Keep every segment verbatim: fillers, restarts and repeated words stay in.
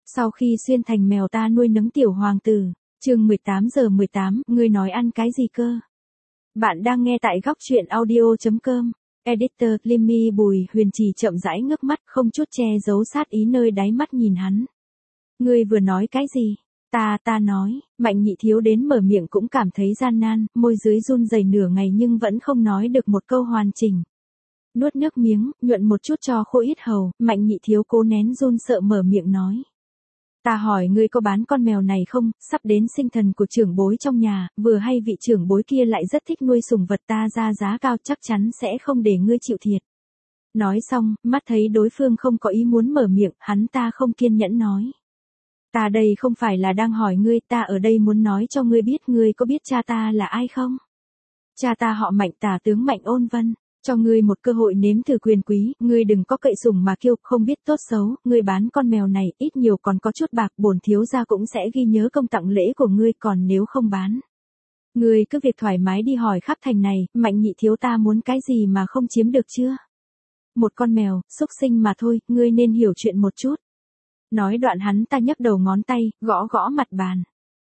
Sau khi xuyên thành mèo ta nuôi nấng tiểu hoàng tử, chương mười tám giờ mười tám, ngươi nói ăn cái gì cơ? Bạn đang nghe tại góc truyện audio chấm com. Editor, Limmy Bùi Huyền Trì chậm rãi ngước mắt, không chút che giấu sát ý nơi đáy mắt nhìn hắn. Ngươi vừa nói cái gì? Ta, ta nói, Mạnh Nhị Thiếu đến mở miệng cũng cảm thấy gian nan, môi dưới run rẩy nửa ngày nhưng vẫn không nói được một câu hoàn chỉnh. Nuốt nước miếng, nhuận một chút cho khô yết hầu, Mạnh Nhị Thiếu cố nén run sợ mở miệng nói. Ta hỏi ngươi có bán con mèo này không, sắp đến sinh thần của trưởng bối trong nhà, vừa hay vị trưởng bối kia lại rất thích nuôi sủng vật ta ra giá cao chắc chắn sẽ không để ngươi chịu thiệt. Nói xong, mắt thấy đối phương không có ý muốn mở miệng, hắn ta không kiên nhẫn nói. Ta đây không phải là đang hỏi ngươi, ta ở đây muốn nói cho ngươi biết ngươi có biết cha ta là ai không? Cha ta họ Mạnh, tả tướng Mạnh Ôn Vân. Cho ngươi một cơ hội nếm thử quyền quý, ngươi đừng có cậy sủng mà kêu, không biết tốt xấu, ngươi bán con mèo này, ít nhiều còn có chút bạc, bổn thiếu gia cũng sẽ ghi nhớ công tặng lễ của ngươi, còn nếu không bán. Ngươi cứ việc thoải mái đi hỏi khắp thành này, Mạnh Nhị Thiếu ta muốn cái gì mà không chiếm được chưa? Một con mèo, xúc sinh mà thôi, ngươi nên hiểu chuyện một chút. Nói đoạn hắn ta nhấc đầu ngón tay, gõ gõ mặt bàn.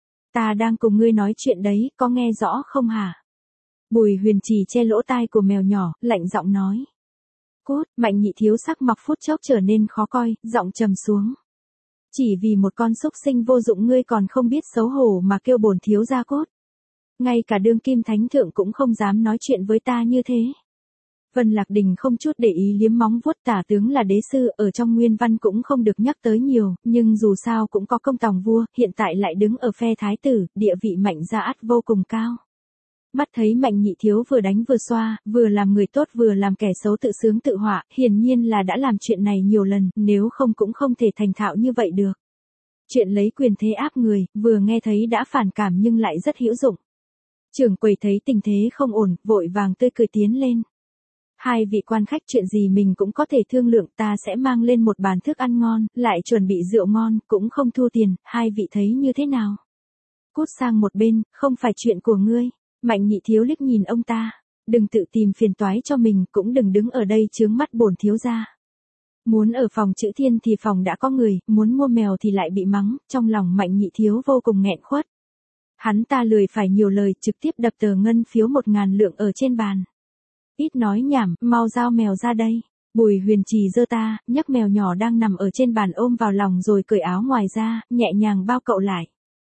Ta đang cùng ngươi nói chuyện đấy, có nghe rõ không hả? Bùi Huyền Trì che lỗ tai của mèo nhỏ, lạnh giọng nói. Cút, Mạnh Nhị Thiếu sắc mặt phút chốc trở nên khó coi, giọng trầm xuống. Chỉ vì một con xúc sinh vô dụng ngươi còn không biết xấu hổ mà kêu bổn thiếu gia cốt. Ngay cả đương kim thánh thượng cũng không dám nói chuyện với ta như thế. Vân Lạc Đình không chút để ý liếm móng vuốt, tả tướng là đế sư, ở trong nguyên văn cũng không được nhắc tới nhiều, nhưng dù sao cũng có công tòng vua, hiện tại lại đứng ở phe thái tử, địa vị Mạnh gia ắt vô cùng cao. Mắt thấy Mạnh Nhị Thiếu vừa đánh vừa xoa, vừa làm người tốt vừa làm kẻ xấu tự sướng tự họa, hiển nhiên là đã làm chuyện này nhiều lần, nếu không cũng không thể thành thạo như vậy được. Chuyện lấy quyền thế áp người, vừa nghe thấy đã phản cảm nhưng lại rất hữu dụng. Trưởng quầy thấy tình thế không ổn, vội vàng tươi cười tiến lên. Hai vị quan khách, chuyện gì mình cũng có thể thương lượng, ta sẽ mang lên một bàn thức ăn ngon, lại chuẩn bị rượu ngon, cũng không thu tiền, hai vị thấy như thế nào? Cút sang một bên, không phải chuyện của ngươi. Mạnh Nhị Thiếu liếc nhìn ông ta, đừng tự tìm phiền toái cho mình, cũng đừng đứng ở đây chướng mắt bổn thiếu gia. Muốn ở phòng chữ thiên thì phòng đã có người, muốn mua mèo thì lại bị mắng, trong lòng Mạnh Nhị Thiếu vô cùng nghẹn khuất. Hắn ta lười phải nhiều lời, trực tiếp đập tờ ngân phiếu một ngàn lượng ở trên bàn. Ít nói nhảm, mau giao mèo ra đây. Bùi Huyền Trì giơ ta, nhấc mèo nhỏ đang nằm ở trên bàn ôm vào lòng rồi cởi áo ngoài ra, nhẹ nhàng bao cậu lại.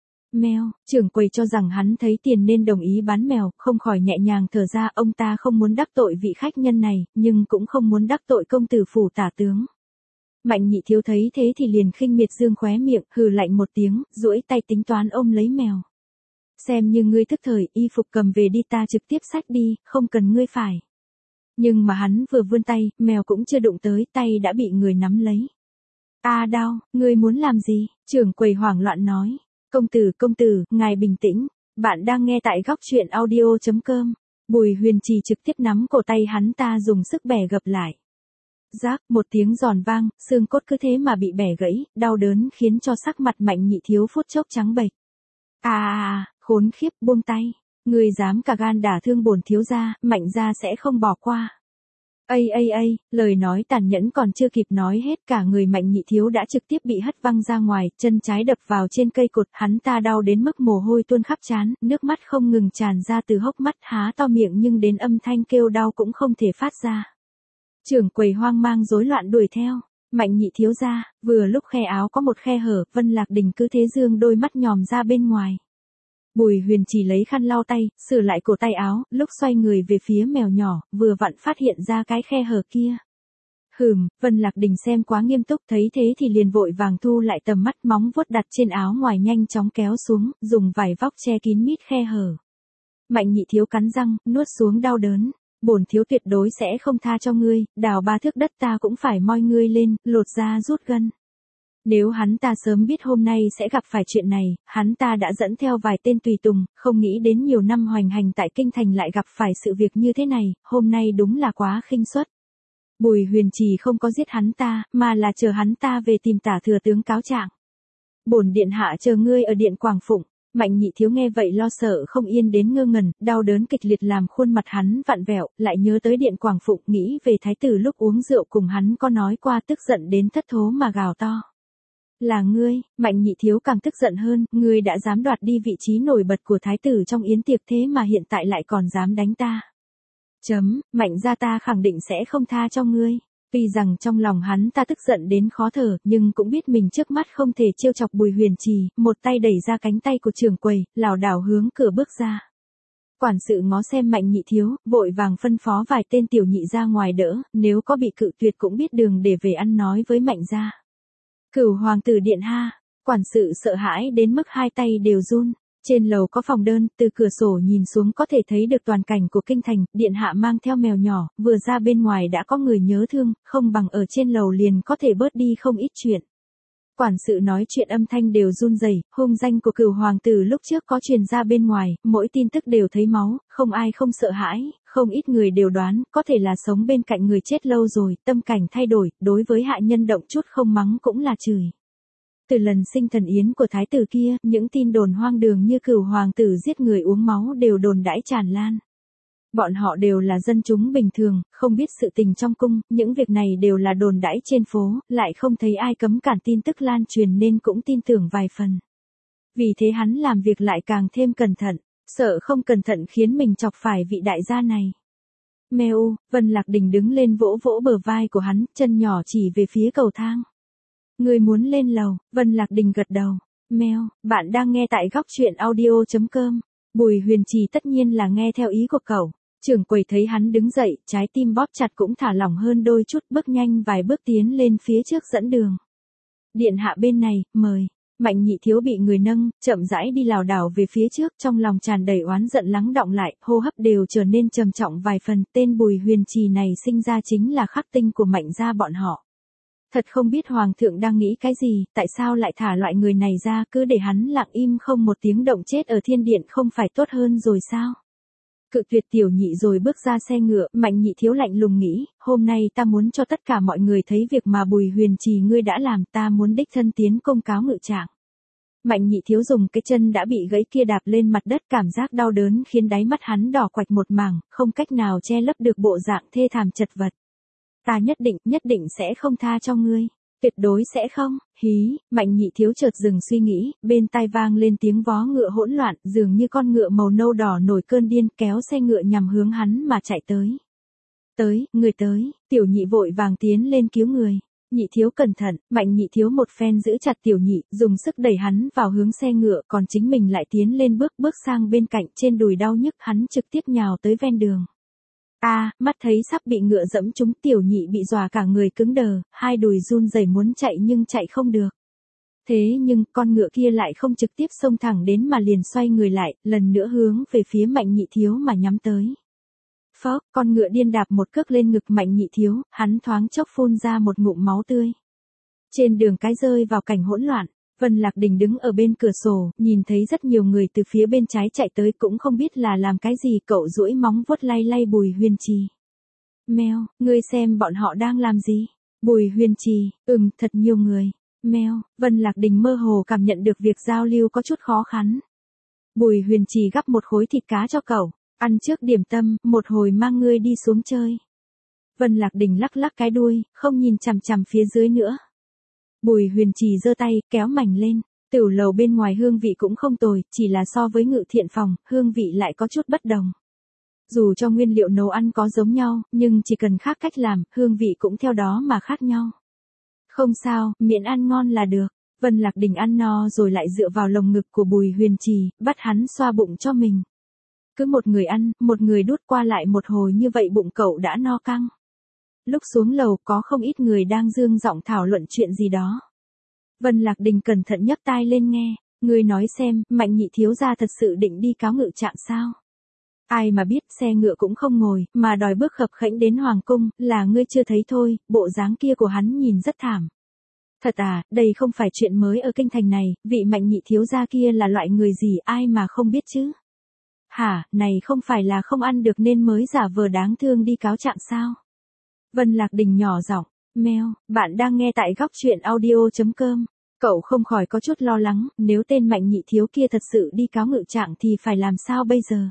Mèo, trưởng quầy cho rằng hắn thấy tiền nên đồng ý bán mèo, không khỏi nhẹ nhàng thở ra, ông ta không muốn đắc tội vị khách nhân này, nhưng cũng không muốn đắc tội công tử phủ tả tướng. Mạnh Nhị Thiếu thấy thế thì liền khinh miệt dương khóe miệng, hừ lạnh một tiếng, duỗi tay tính toán ôm lấy mèo. Xem như ngươi thức thời, y phục cầm về đi, ta trực tiếp xách đi, không cần ngươi phải. Nhưng mà hắn vừa vươn tay, mèo cũng chưa đụng tới, tay đã bị người nắm lấy. A đau, ngươi muốn làm gì? Trưởng quầy hoảng loạn nói. Công tử, công tử, ngài bình tĩnh, bạn đang nghe tại góc truyện audio chấm com. Bùi Huyền Trì trực tiếp nắm cổ tay hắn ta dùng sức bẻ gập lại. Rác, một tiếng giòn vang, xương cốt cứ thế mà bị bẻ gãy, đau đớn khiến cho sắc mặt Mạnh Nhị Thiếu phút chốc trắng bệch. À à à, khốn khiếp, buông tay, ngươi dám cả gan đả thương bổn thiếu gia, Mạnh gia sẽ không bỏ qua. Ây ây ây, lời nói tàn nhẫn còn chưa kịp nói hết, cả người Mạnh Nhị Thiếu đã trực tiếp bị hất văng ra ngoài, chân trái đập vào trên cây cột, hắn ta đau đến mức mồ hôi tuôn khắp trán, nước mắt không ngừng tràn ra từ hốc mắt, há to miệng nhưng đến âm thanh kêu đau cũng không thể phát ra. Trưởng quầy hoang mang rối loạn đuổi theo, Mạnh Nhị Thiếu ra, vừa lúc khe áo có một khe hở, Vân Lạc Đình cứ thế dương đôi mắt nhòm ra bên ngoài. Bùi Huyền Trì lấy khăn lau tay, sửa lại cổ tay áo, lúc xoay người về phía mèo nhỏ, vừa vặn phát hiện ra cái khe hở kia. Hừm, Vân Lạc Đình xem quá nghiêm túc, thấy thế thì liền vội vàng thu lại tầm mắt, móng vuốt đặt trên áo ngoài nhanh chóng kéo xuống, dùng vải vóc che kín mít khe hở. Mạnh Nhị Thiếu cắn răng, nuốt xuống đau đớn. Bổn thiếu tuyệt đối sẽ không tha cho ngươi, đào ba thước đất ta cũng phải moi ngươi lên, lột da rút gân. Nếu hắn ta sớm biết hôm nay sẽ gặp phải chuyện này, hắn ta đã dẫn theo vài tên tùy tùng, không nghĩ đến nhiều năm hoành hành tại kinh thành lại gặp phải sự việc như thế này, hôm nay đúng là quá khinh suất. Bùi Huyền Trì không có giết hắn ta, mà là chờ hắn ta về tìm tả thừa tướng cáo trạng. Bổn điện hạ chờ ngươi ở điện Quảng Phụng. Mạnh Nhị Thiếu nghe vậy lo sợ không yên đến ngơ ngẩn, đau đớn kịch liệt làm khuôn mặt hắn vặn vẹo, lại nhớ tới điện Quảng Phụng, nghĩ về thái tử lúc uống rượu cùng hắn có nói qua, tức giận đến thất thố mà gào to. Là ngươi, Mạnh Nhị Thiếu càng tức giận hơn, ngươi đã dám đoạt đi vị trí nổi bật của thái tử trong yến tiệc thế mà hiện tại lại còn dám đánh ta. Chấm, Mạnh gia ta khẳng định sẽ không tha cho ngươi. Tuy rằng trong lòng hắn ta tức giận đến khó thở, nhưng cũng biết mình trước mắt không thể trêu chọc Bùi Huyền Trì, một tay đẩy ra cánh tay của trưởng quầy, lảo đảo hướng cửa bước ra. Quản sự ngó xem Mạnh Nhị Thiếu, vội vàng phân phó vài tên tiểu nhị ra ngoài đỡ, nếu có bị cự tuyệt cũng biết đường để về ăn nói với Mạnh gia. Cửu hoàng tử điện ha, quản sự sợ hãi đến mức hai tay đều run. Trên lầu có phòng đơn, từ cửa sổ nhìn xuống có thể thấy được toàn cảnh của kinh thành, điện hạ mang theo mèo nhỏ, vừa ra bên ngoài đã có người nhớ thương, không bằng ở trên lầu liền có thể bớt đi không ít chuyện. Quản sự nói chuyện âm thanh đều run rẩy, hung danh của cửu hoàng tử lúc trước có truyền ra bên ngoài, mỗi tin tức đều thấy máu, không ai không sợ hãi, không ít người đều đoán, có thể là sống bên cạnh người chết lâu rồi, tâm cảnh thay đổi, đối với hạ nhân động chút không mắng cũng là chửi. Từ lần sinh thần yến của thái tử kia, những tin đồn hoang đường như cửu hoàng tử giết người uống máu đều đồn đãi tràn lan. Bọn họ đều là dân chúng bình thường, không biết sự tình trong cung, những việc này đều là đồn đãi trên phố, lại không thấy ai cấm cản tin tức lan truyền nên cũng tin tưởng vài phần. Vì thế hắn làm việc lại càng thêm cẩn thận, sợ không cẩn thận khiến mình chọc phải vị đại gia này. Mèo, Vân Lạc Đình đứng lên vỗ vỗ bờ vai của hắn, chân nhỏ chỉ về phía cầu thang. Người muốn lên lầu, Vân Lạc Đình gật đầu. Mèo, bạn đang nghe tại góc truyện audio chấm com. Bùi Huyền Trì tất nhiên là nghe theo ý của cậu. Trưởng quầy thấy hắn đứng dậy, trái tim bóp chặt cũng thả lỏng hơn đôi chút, bước nhanh vài bước tiến lên phía trước dẫn đường. Điện hạ bên này, mời. Mạnh Nhị Thiếu bị người nâng, chậm rãi đi lảo đảo về phía trước, trong lòng tràn đầy oán giận lắng đọng lại, hô hấp đều trở nên trầm trọng vài phần, tên Bùi Huyền Trì này sinh ra chính là khắc tinh của Mạnh gia bọn họ. Thật không biết hoàng thượng đang nghĩ cái gì, tại sao lại thả loại người này ra, cứ để hắn lặng im không một tiếng động chết ở thiên điện không phải tốt hơn rồi sao? Cự tuyệt tiểu nhị rồi bước ra xe ngựa, Mạnh Nhị Thiếu lạnh lùng nghĩ, hôm nay ta muốn cho tất cả mọi người thấy việc mà Bùi Huyền Trì ngươi đã làm, ta muốn đích thân tiến công cáo ngự trạng. Mạnh Nhị Thiếu dùng cái chân đã bị gãy kia đạp lên mặt đất, cảm giác đau đớn khiến đáy mắt hắn đỏ quạch một mảng, không cách nào che lấp được bộ dạng thê thảm chật vật. Ta nhất định, nhất định sẽ không tha cho ngươi. Tuyệt đối sẽ không, hí, Mạnh Nhị Thiếu chợt dừng suy nghĩ, bên tai vang lên tiếng vó ngựa hỗn loạn, dường như con ngựa màu nâu đỏ nổi cơn điên kéo xe ngựa nhằm hướng hắn mà chạy tới. Tới, người tới, tiểu nhị vội vàng tiến lên cứu người. Nhị Thiếu cẩn thận, Mạnh Nhị Thiếu một phen giữ chặt tiểu nhị, dùng sức đẩy hắn vào hướng xe ngựa, còn chính mình lại tiến lên bước bước sang bên cạnh, trên đùi đau nhức hắn trực tiếp nhào tới ven đường. A, à, mắt thấy sắp bị ngựa dẫm trúng, tiểu nhị bị dọa cả người cứng đờ, hai đùi run rẩy muốn chạy nhưng chạy không được. Thế nhưng, con ngựa kia lại không trực tiếp xông thẳng đến mà liền xoay người lại, lần nữa hướng về phía Mạnh Nhị Thiếu mà nhắm tới. Phốc, con ngựa điên đạp một cước lên ngực Mạnh Nhị Thiếu, hắn thoáng chốc phun ra một ngụm máu tươi. Trên đường cái rơi vào cảnh hỗn loạn. Vân Lạc Đình đứng ở bên cửa sổ, nhìn thấy rất nhiều người từ phía bên trái chạy tới cũng không biết là làm cái gì, cậu duỗi móng vuốt lay lay Bùi Huyền Trì. Mèo, ngươi xem bọn họ đang làm gì? Bùi Huyền Trì, ừm, thật nhiều người. Mèo, Vân Lạc Đình mơ hồ cảm nhận được việc giao lưu có chút khó khăn. Bùi Huyền Trì gắp một khối thịt cá cho cậu, ăn trước điểm tâm, một hồi mang ngươi đi xuống chơi. Vân Lạc Đình lắc lắc cái đuôi, không nhìn chằm chằm phía dưới nữa. Bùi Huyền Trì giơ tay, kéo mảnh lên, tửu lầu bên ngoài hương vị cũng không tồi, chỉ là so với ngự thiện phòng, hương vị lại có chút bất đồng. Dù cho nguyên liệu nấu ăn có giống nhau, nhưng chỉ cần khác cách làm, hương vị cũng theo đó mà khác nhau. Không sao, miễn ăn ngon là được. Vân Lạc Đình ăn no rồi lại dựa vào lồng ngực của Bùi Huyền Trì, bắt hắn xoa bụng cho mình. Cứ một người ăn, một người đút qua lại một hồi như vậy bụng cậu đã no căng. Lúc xuống lầu có không ít người đang dương giọng thảo luận chuyện gì đó. Vân Lạc Đình cẩn thận nhấc tai lên nghe, người nói xem, Mạnh Nhị Thiếu gia thật sự định đi cáo ngự trạng sao? Ai mà biết, xe ngựa cũng không ngồi, mà đòi bước khập khẽnh đến hoàng cung, là ngươi chưa thấy thôi, bộ dáng kia của hắn nhìn rất thảm. Thật à, đây không phải chuyện mới ở kinh thành này, vị Mạnh Nhị Thiếu gia kia là loại người gì ai mà không biết chứ? Hả, này không phải là không ăn được nên mới giả vờ đáng thương đi cáo trạng sao? Vân Lạc Đình nhỏ giọng, mèo, bạn đang nghe tại góc truyện audio chấm com. Cậu không khỏi có chút lo lắng, nếu tên Mạnh Nhị Thiếu kia thật sự đi cáo ngự trạng thì phải làm sao bây giờ?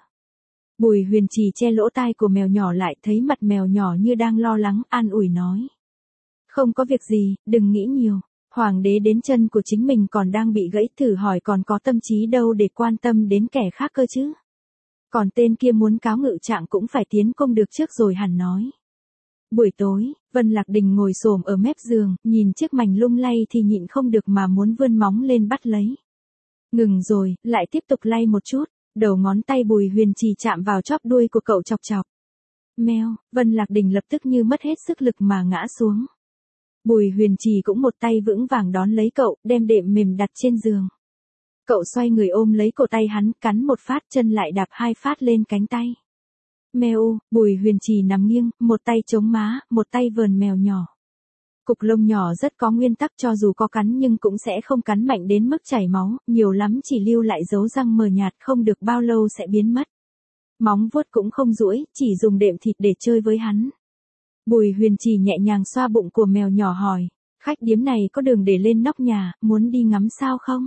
Bùi Huyền Trì che lỗ tai của mèo nhỏ lại, thấy mặt mèo nhỏ như đang lo lắng, an ủi nói. Không có việc gì, đừng nghĩ nhiều. Hoàng đế đến chân của chính mình còn đang bị gãy, thử hỏi còn có tâm trí đâu để quan tâm đến kẻ khác cơ chứ. Còn tên kia muốn cáo ngự trạng cũng phải tiến công được trước rồi hẳn nói. Buổi tối, Vân Lạc Đình ngồi xổm ở mép giường, nhìn chiếc mành lung lay thì nhịn không được mà muốn vươn móng lên bắt lấy. Ngừng rồi, lại tiếp tục lay một chút, đầu ngón tay Bùi Huyền Trì chạm vào chóp đuôi của cậu chọc chọc. Meo, Vân Lạc Đình lập tức như mất hết sức lực mà ngã xuống. Bùi Huyền Trì cũng một tay vững vàng đón lấy cậu, đem đệm mềm đặt trên giường. Cậu xoay người ôm lấy cổ tay hắn, cắn một phát, chân lại đạp hai phát lên cánh tay. Meo, Bùi Huyền Trì nằm nghiêng, một tay chống má, một tay vờn mèo nhỏ. Cục lông nhỏ rất có nguyên tắc, cho dù có cắn nhưng cũng sẽ không cắn mạnh đến mức chảy máu, nhiều lắm chỉ lưu lại dấu răng mờ nhạt, không được bao lâu sẽ biến mất. Móng vuốt cũng không duỗi, chỉ dùng đệm thịt để chơi với hắn. Bùi Huyền Trì nhẹ nhàng xoa bụng của mèo nhỏ hỏi, khách điếm này có đường để lên nóc nhà, muốn đi ngắm sao không?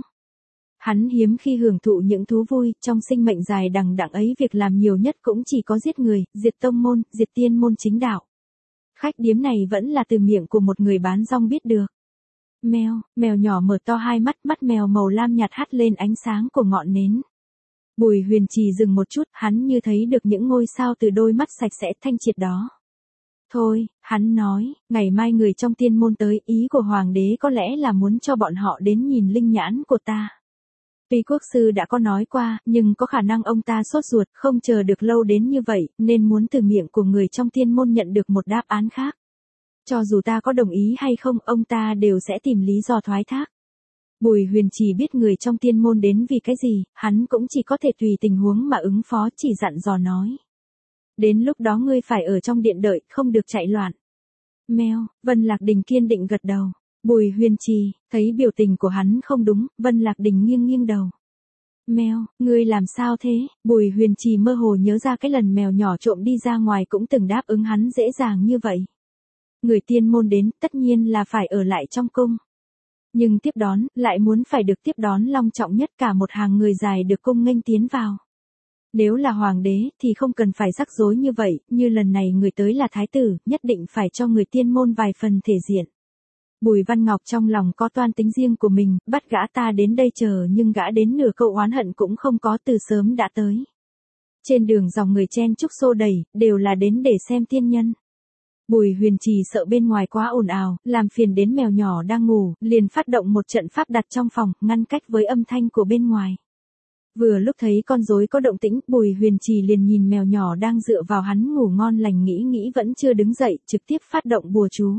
Hắn hiếm khi hưởng thụ những thú vui, trong sinh mệnh dài đằng đẵng ấy việc làm nhiều nhất cũng chỉ có giết người, diệt tông môn, diệt tiên môn chính đạo. Khách điếm này vẫn là từ miệng của một người bán rong biết được. Mèo, mèo nhỏ mở to hai mắt, mắt mèo màu lam nhạt hắt lên ánh sáng của ngọn nến. Bùi Huyền Trì dừng một chút, hắn như thấy được những ngôi sao từ đôi mắt sạch sẽ thanh triệt đó. Thôi, hắn nói, ngày mai người trong tiên môn tới, ý của hoàng đế có lẽ là muốn cho bọn họ đến nhìn linh nhãn của ta. Tuy quốc sư đã có nói qua, nhưng có khả năng ông ta sốt ruột, không chờ được lâu đến như vậy, nên muốn từ miệng của người trong tiên môn nhận được một đáp án khác. Cho dù ta có đồng ý hay không, ông ta đều sẽ tìm lý do thoái thác. Bùi Huyền Trì biết người trong tiên môn đến vì cái gì, hắn cũng chỉ có thể tùy tình huống mà ứng phó, chỉ dặn dò nói. Đến lúc đó ngươi phải ở trong điện đợi, không được chạy loạn. Meo, Vân Lạc Đình kiên định gật đầu. Bùi Huyền Trì, thấy biểu tình của hắn không đúng, Vân Lạc Đình nghiêng nghiêng đầu. Meo, ngươi làm sao thế? Bùi Huyền Trì mơ hồ nhớ ra cái lần mèo nhỏ trộm đi ra ngoài cũng từng đáp ứng hắn dễ dàng như vậy. Người tiên môn đến, tất nhiên là phải ở lại trong cung. Nhưng tiếp đón, lại muốn phải được tiếp đón long trọng nhất, cả một hàng người dài được cung nghênh tiến vào. Nếu là hoàng đế, thì không cần phải rắc rối như vậy, như lần này người tới là thái tử, nhất định phải cho người tiên môn vài phần thể diện. Bùi Văn Ngọc trong lòng có toan tính riêng của mình, bắt gã ta đến đây chờ nhưng gã đến nửa câu oán hận cũng không có, từ sớm đã tới. Trên đường dòng người chen chúc xô đẩy, đều là đến để xem tiên nhân. Bùi Huyền Trì sợ bên ngoài quá ồn ào, làm phiền đến mèo nhỏ đang ngủ, liền phát động một trận pháp đặt trong phòng, ngăn cách với âm thanh của bên ngoài. Vừa lúc thấy con rối có động tĩnh, Bùi Huyền Trì liền nhìn mèo nhỏ đang dựa vào hắn ngủ ngon lành, nghĩ nghĩ vẫn chưa đứng dậy, trực tiếp phát động bùa chú.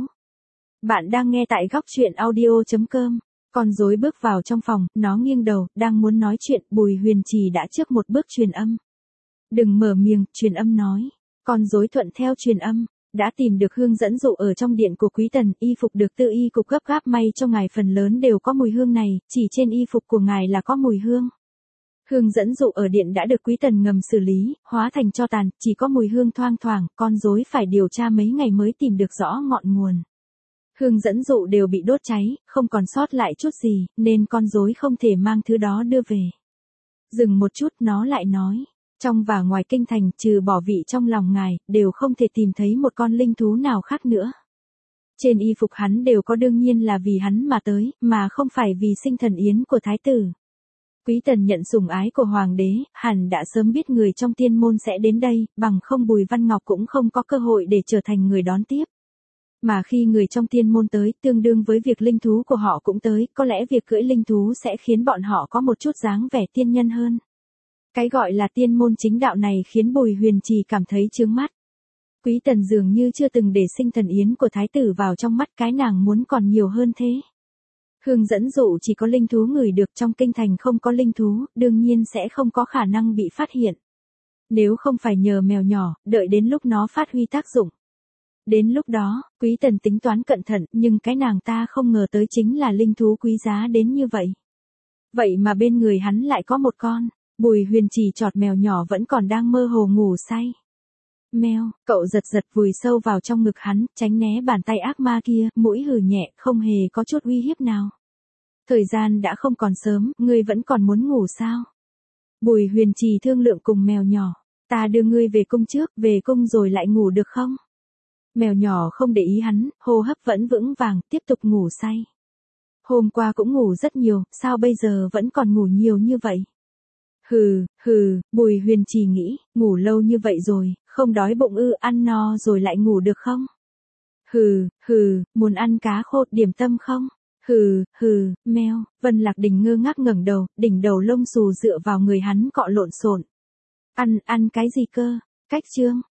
Bạn đang nghe tại góc truyện audio chấm com. Con rối bước vào trong phòng, nó nghiêng đầu, đang muốn nói chuyện, Bùi Huyền Trì đã trước một bước truyền âm. Đừng mở miệng, truyền âm nói. Con rối thuận theo truyền âm. Đã tìm được hương dẫn dụ ở trong điện của quý tần, y phục được tư y cục gấp gáp may cho ngài phần lớn đều có mùi hương này, chỉ trên y phục của ngài là có mùi hương. Hương dẫn dụ ở điện đã được quý tần ngầm xử lý, hóa thành tro tàn, chỉ có mùi hương thoang thoảng, con rối phải điều tra mấy ngày mới tìm được rõ ngọn nguồn. Hương dẫn dụ đều bị đốt cháy, không còn sót lại chút gì, nên con rối không thể mang thứ đó đưa về. Dừng một chút, nó lại nói. Trong và ngoài kinh thành, trừ bỏ vị trong lòng ngài, đều không thể tìm thấy một con linh thú nào khác nữa. Trên y phục hắn đều có, đương nhiên là vì hắn mà tới, mà không phải vì sinh thần yến của thái tử. Quý tần nhận sủng ái của hoàng đế, hẳn đã sớm biết người trong tiên môn sẽ đến đây, bằng không Bùi Văn Ngọc cũng không có cơ hội để trở thành người đón tiếp. Mà khi người trong tiên môn tới, tương đương với việc linh thú của họ cũng tới, có lẽ việc cưỡi linh thú sẽ khiến bọn họ có một chút dáng vẻ tiên nhân hơn. Cái gọi là tiên môn chính đạo này khiến Bùi Huyền Trì cảm thấy chướng mắt. Quý tần dường như chưa từng để sinh thần yến của thái tử vào trong mắt, cái nàng muốn còn nhiều hơn thế. Hương dẫn dụ chỉ có linh thú ngửi được, trong kinh thành không có linh thú, đương nhiên sẽ không có khả năng bị phát hiện. Nếu không phải nhờ mèo nhỏ, đợi đến lúc nó phát huy tác dụng. Đến lúc đó, quý tần tính toán cẩn thận, nhưng cái nàng ta không ngờ tới chính là linh thú quý giá đến như vậy. Vậy mà bên người hắn lại có một con. Bùi Huyền Trì chọt mèo nhỏ vẫn còn đang mơ hồ ngủ say. Meo, cậu giật giật vùi sâu vào trong ngực hắn, tránh né bàn tay ác ma kia, mũi hừ nhẹ, không hề có chút uy hiếp nào. Thời gian đã không còn sớm, ngươi vẫn còn muốn ngủ sao? Bùi Huyền Trì thương lượng cùng mèo nhỏ, ta đưa ngươi về cung trước, về cung rồi lại ngủ được không? Mèo nhỏ không để ý hắn, hô hấp vẫn vững vàng, tiếp tục ngủ say. Hôm qua cũng ngủ rất nhiều, sao bây giờ vẫn còn ngủ nhiều như vậy? Hừ, hừ, Bùi Huyền Trì nghĩ, ngủ lâu như vậy rồi, không đói bụng ư, ăn no rồi lại ngủ được không? Hừ, hừ, muốn ăn cá khô điểm tâm không? Hừ, hừ, meo, Vân Lạc Đình ngơ ngác ngẩng đầu, đỉnh đầu lông xù dựa vào người hắn cọ lộn xộn. Ăn, ăn cái gì cơ? Cách trương,